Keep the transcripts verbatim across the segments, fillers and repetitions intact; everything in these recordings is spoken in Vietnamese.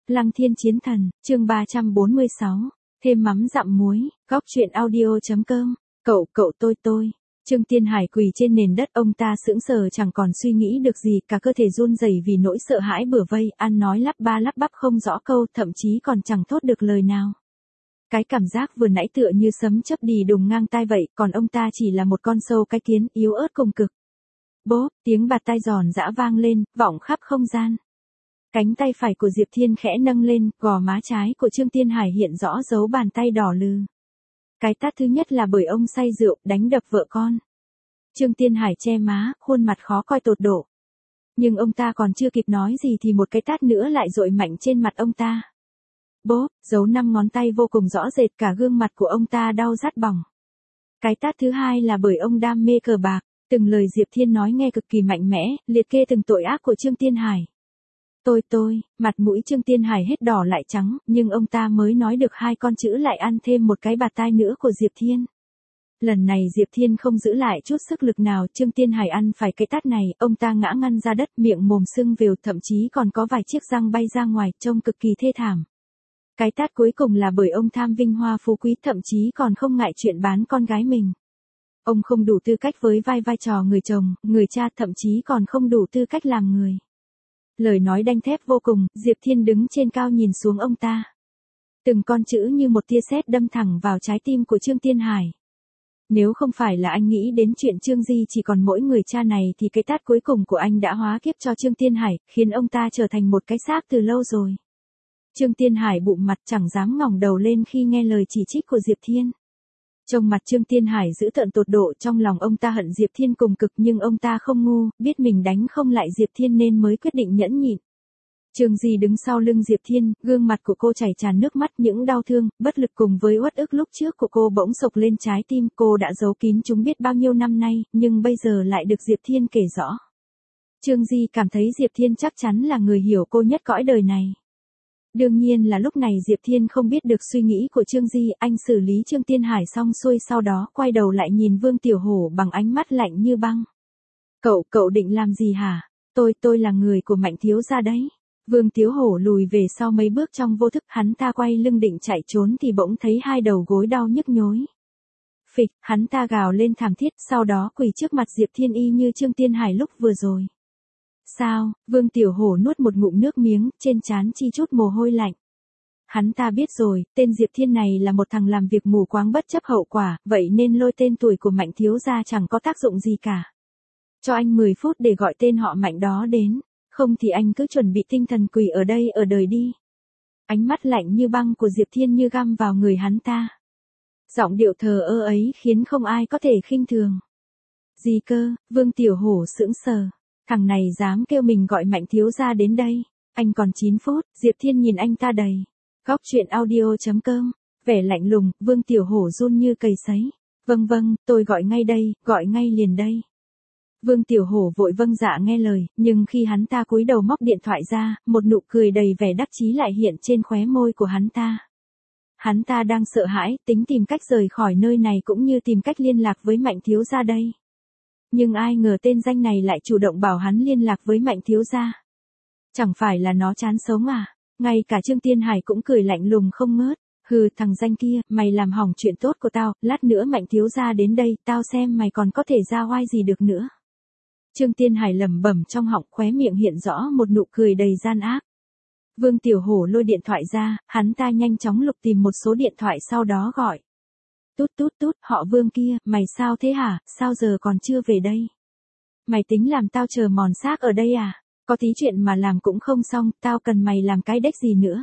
Lăng Thiên Chiến Thần, chương ba trăm bốn mươi sáu, thêm mắm dặm muối, góc truyện audio.com, cậu, cậu tôi tôi. Trương Tiên Hải quỳ trên nền đất, ông ta sững sờ chẳng còn suy nghĩ được gì, cả cơ thể run rẩy vì nỗi sợ hãi bủa vây, ăn nói lắp ba lắp bắp không rõ câu, thậm chí còn chẳng thốt được lời nào. Cái cảm giác vừa nãy tựa như sấm chớp đì đùng ngang tai vậy, còn ông ta chỉ là một con sâu cái kiến, yếu ớt cùng cực. Bốp, tiếng bạt tai giòn giã vang lên, vọng khắp không gian. Cánh tay phải của Diệp Thiên khẽ nâng lên, gò má trái của Trương Tiên Hải hiện rõ dấu bàn tay đỏ lừ. Cái tát thứ nhất là bởi ông say rượu, đánh đập vợ con. Trương Tiên Hải che má, khuôn mặt khó coi tột độ. Nhưng ông ta còn chưa kịp nói gì thì một cái tát nữa lại dội mạnh trên mặt ông ta. Bốp, dấu năm ngón tay vô cùng rõ rệt, cả gương mặt của ông ta đau rát bỏng. Cái tát thứ hai là bởi ông đam mê cờ bạc, từng lời Diệp Thiên nói nghe cực kỳ mạnh mẽ, liệt kê từng tội ác của Trương Tiên Hải. Tôi tôi, mặt mũi Trương Tiên Hải hết đỏ lại trắng, nhưng ông ta mới nói được hai con chữ lại ăn thêm một cái bạt tai nữa của Diệp Thiên. Lần này Diệp Thiên không giữ lại chút sức lực nào, Trương Tiên Hải ăn phải cái tát này, ông ta ngã ngăn ra đất, miệng mồm sưng vèo, thậm chí còn có vài chiếc răng bay ra ngoài, trông cực kỳ thê thảm. Cái tát cuối cùng là bởi ông tham vinh hoa phú quý, thậm chí còn không ngại chuyện bán con gái mình. Ông không đủ tư cách với vai vai trò người chồng, người cha, thậm chí còn không đủ tư cách làm người. Lời nói đanh thép vô cùng, Diệp Thiên đứng trên cao nhìn xuống ông ta. Từng con chữ như một tia sét đâm thẳng vào trái tim của Trương Tiên Hải. Nếu không phải là anh nghĩ đến chuyện Trương Di chỉ còn mỗi người cha này thì cái tát cuối cùng của anh đã hóa kiếp cho Trương Tiên Hải, khiến ông ta trở thành một cái xác từ lâu rồi. Trương Tiên Hải bụm mặt chẳng dám ngẩng đầu lên khi nghe lời chỉ trích của Diệp Thiên. Trong mặt Trương Tiên Hải dữ tợn tột độ, trong lòng ông ta hận Diệp Thiên cùng cực, nhưng ông ta không ngu, biết mình đánh không lại Diệp Thiên nên mới quyết định nhẫn nhịn. Trương Di đứng sau lưng Diệp Thiên, gương mặt của cô chảy tràn nước mắt, những đau thương, bất lực cùng với uất ức lúc trước của cô bỗng sộc lên trái tim, cô đã giấu kín chúng biết bao nhiêu năm nay, nhưng bây giờ lại được Diệp Thiên kể rõ. Trương Di cảm thấy Diệp Thiên chắc chắn là người hiểu cô nhất cõi đời này. Đương nhiên là lúc này Diệp Thiên không biết được suy nghĩ của Trương Di, anh xử lý Trương Tiên Hải xong xuôi sau đó quay đầu lại nhìn Vương Tiểu Hổ bằng ánh mắt lạnh như băng. Cậu, cậu định làm gì hả? Tôi, tôi là người của Mạnh thiếu gia đấy. Vương Tiểu Hổ lùi về sau mấy bước trong vô thức, hắn ta quay lưng định chạy trốn thì bỗng thấy hai đầu gối đau nhức nhối. Phịch, hắn ta gào lên thảm thiết, sau đó quỳ trước mặt Diệp Thiên y như Trương Tiên Hải lúc vừa rồi. Sao? Vương Tiểu Hổ nuốt một ngụm nước miếng, trên trán chi chút mồ hôi lạnh. Hắn ta biết rồi, tên Diệp Thiên này là một thằng làm việc mù quáng bất chấp hậu quả, vậy nên lôi tên tuổi của Mạnh thiếu gia chẳng có tác dụng gì cả. Cho anh mười phút để gọi tên họ Mạnh đó đến, không thì anh cứ chuẩn bị tinh thần quỳ ở đây ở đời đi. Ánh mắt lạnh như băng của Diệp Thiên như găm vào người hắn ta. Giọng điệu thờ ơ ấy khiến không ai có thể khinh thường. Gì cơ? Vương Tiểu Hổ sững sờ. Thằng này dám kêu mình gọi Mạnh thiếu gia đến đây. Anh còn chín phút, Diệp Thiên nhìn anh ta đầy. Góc truyện audio.com, vẻ lạnh lùng, Vương Tiểu Hổ run như cầy sấy. Vâng vâng, tôi gọi ngay đây, gọi ngay liền đây. Vương Tiểu Hổ vội vâng dạ nghe lời, nhưng khi hắn ta cúi đầu móc điện thoại ra, một nụ cười đầy vẻ đắc chí lại hiện trên khóe môi của hắn ta. Hắn ta đang sợ hãi, tính tìm cách rời khỏi nơi này cũng như tìm cách liên lạc với Mạnh thiếu gia đây. Nhưng ai ngờ tên danh này lại chủ động bảo hắn liên lạc với Mạnh thiếu gia. Chẳng phải là nó chán sống à? Ngay cả Trương Tiên Hải cũng cười lạnh lùng không ngớt. Hừ, thằng danh kia, mày làm hỏng chuyện tốt của tao, lát nữa Mạnh thiếu gia đến đây, tao xem mày còn có thể ra oai gì được nữa. Trương Tiên Hải lẩm bẩm trong họng, khóe miệng hiện rõ một nụ cười đầy gian ác. Vương Tiểu Hổ lôi điện thoại ra, hắn ta nhanh chóng lục tìm một số điện thoại sau đó gọi. Tút tút tút, họ Vương kia, mày sao thế hả, sao giờ còn chưa về đây? Mày tính làm tao chờ mòn xác ở đây à? Có tí chuyện mà làm cũng không xong, tao cần mày làm cái đếch gì nữa?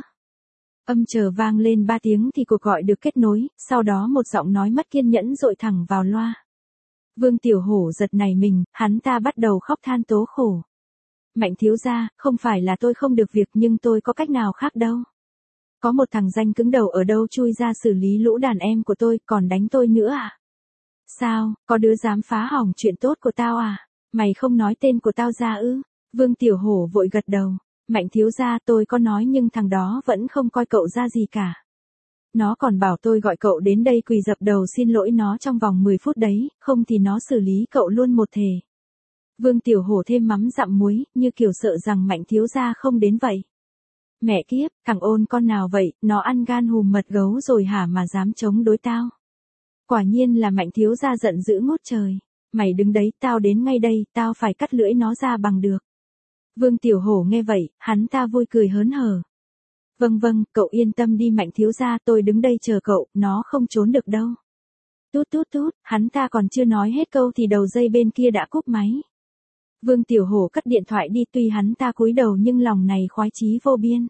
Âm chờ vang lên ba tiếng thì cuộc gọi được kết nối, sau đó một giọng nói mất kiên nhẫn dội thẳng vào loa. Vương Tiểu Hổ giật nảy mình, hắn ta bắt đầu khóc than tố khổ. Mạnh thiếu gia, không phải là tôi không được việc nhưng tôi có cách nào khác đâu. Có một thằng danh cứng đầu ở đâu chui ra xử lý lũ đàn em của tôi, còn đánh tôi nữa à? Sao, có đứa dám phá hỏng chuyện tốt của tao à? Mày không nói tên của tao ra ư? Vương Tiểu Hổ vội gật đầu. Mạnh thiếu gia, tôi có nói nhưng thằng đó vẫn không coi cậu ra gì cả. Nó còn bảo tôi gọi cậu đến đây quỳ dập đầu xin lỗi nó trong vòng mười phút đấy, không thì nó xử lý cậu luôn một thể. Vương Tiểu Hổ thêm mắm dặm muối, như kiểu sợ rằng Mạnh thiếu gia không đến vậy. Mẹ kiếp, thằng ôn con nào vậy, nó ăn gan hùm mật gấu rồi hả mà dám chống đối tao. Quả nhiên là Mạnh thiếu gia giận dữ ngút trời. Mày đứng đấy, tao đến ngay đây, tao phải cắt lưỡi nó ra bằng được. Vương Tiểu Hổ nghe vậy, hắn ta vui cười hớn hở. Vâng vâng, cậu yên tâm đi Mạnh thiếu gia, tôi đứng đây chờ cậu, nó không trốn được đâu. Tút tút tút, hắn ta còn chưa nói hết câu thì đầu dây bên kia đã cúp máy. Vương Tiểu Hổ cất điện thoại đi, tuy hắn ta cúi đầu nhưng lòng này khoái chí vô biên.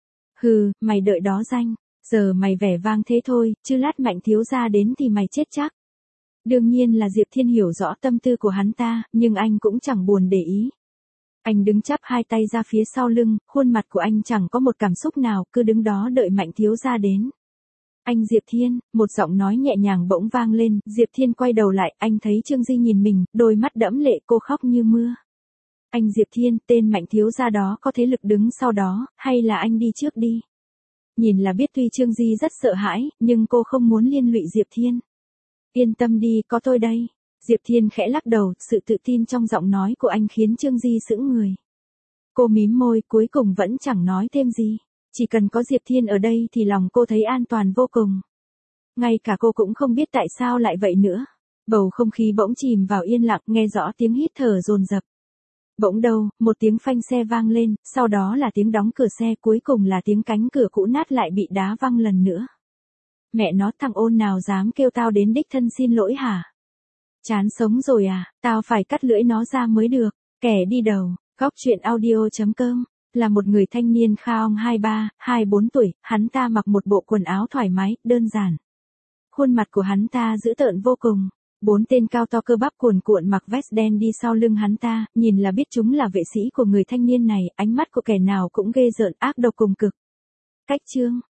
Hừ, mày đợi đó danh, giờ mày vẻ vang thế thôi, chứ lát Mạnh thiếu gia đến thì mày chết chắc. Đương nhiên là Diệp Thiên hiểu rõ tâm tư của hắn ta, nhưng anh cũng chẳng buồn để ý. Anh đứng chắp hai tay ra phía sau lưng, khuôn mặt của anh chẳng có một cảm xúc nào, cứ đứng đó đợi Mạnh thiếu gia đến. Anh Diệp Thiên, một giọng nói nhẹ nhàng bỗng vang lên, Diệp Thiên quay đầu lại, anh thấy Trương Di nhìn mình, đôi mắt đẫm lệ, cô khóc như mưa. Anh Diệp Thiên, tên Mạnh thiếu gia đó có thế lực đứng sau đó, hay là anh đi trước đi? Nhìn là biết tuy Trương Di rất sợ hãi, nhưng cô không muốn liên lụy Diệp Thiên. Yên tâm đi, có tôi đây. Diệp Thiên khẽ lắc đầu, sự tự tin trong giọng nói của anh khiến Trương Di sững người. Cô mím môi, cuối cùng vẫn chẳng nói thêm gì. Chỉ cần có Diệp Thiên ở đây thì lòng cô thấy an toàn vô cùng. Ngay cả cô cũng không biết tại sao lại vậy nữa. Bầu không khí bỗng chìm vào yên lặng, nghe rõ tiếng hít thở dồn dập. Bỗng đâu, một tiếng phanh xe vang lên, sau đó là tiếng đóng cửa xe, cuối cùng là tiếng cánh cửa cũ nát lại bị đá văng lần nữa. Mẹ nó, thằng ôn nào dám kêu tao đến đích thân xin lỗi hả? Chán sống rồi à, tao phải cắt lưỡi nó ra mới được. Kẻ đi đầu, góc truyện audio chấm com, là một người thanh niên Khaong hai ba, hai bốn tuổi, hắn ta mặc một bộ quần áo thoải mái, đơn giản. Khuôn mặt của hắn ta dữ tợn vô cùng. Bốn tên cao to cơ bắp cuồn cuộn mặc vest đen đi sau lưng hắn ta, nhìn là biết chúng là vệ sĩ của người thanh niên này, ánh mắt của kẻ nào cũng ghê rợn ác độc cùng cực. Cách chương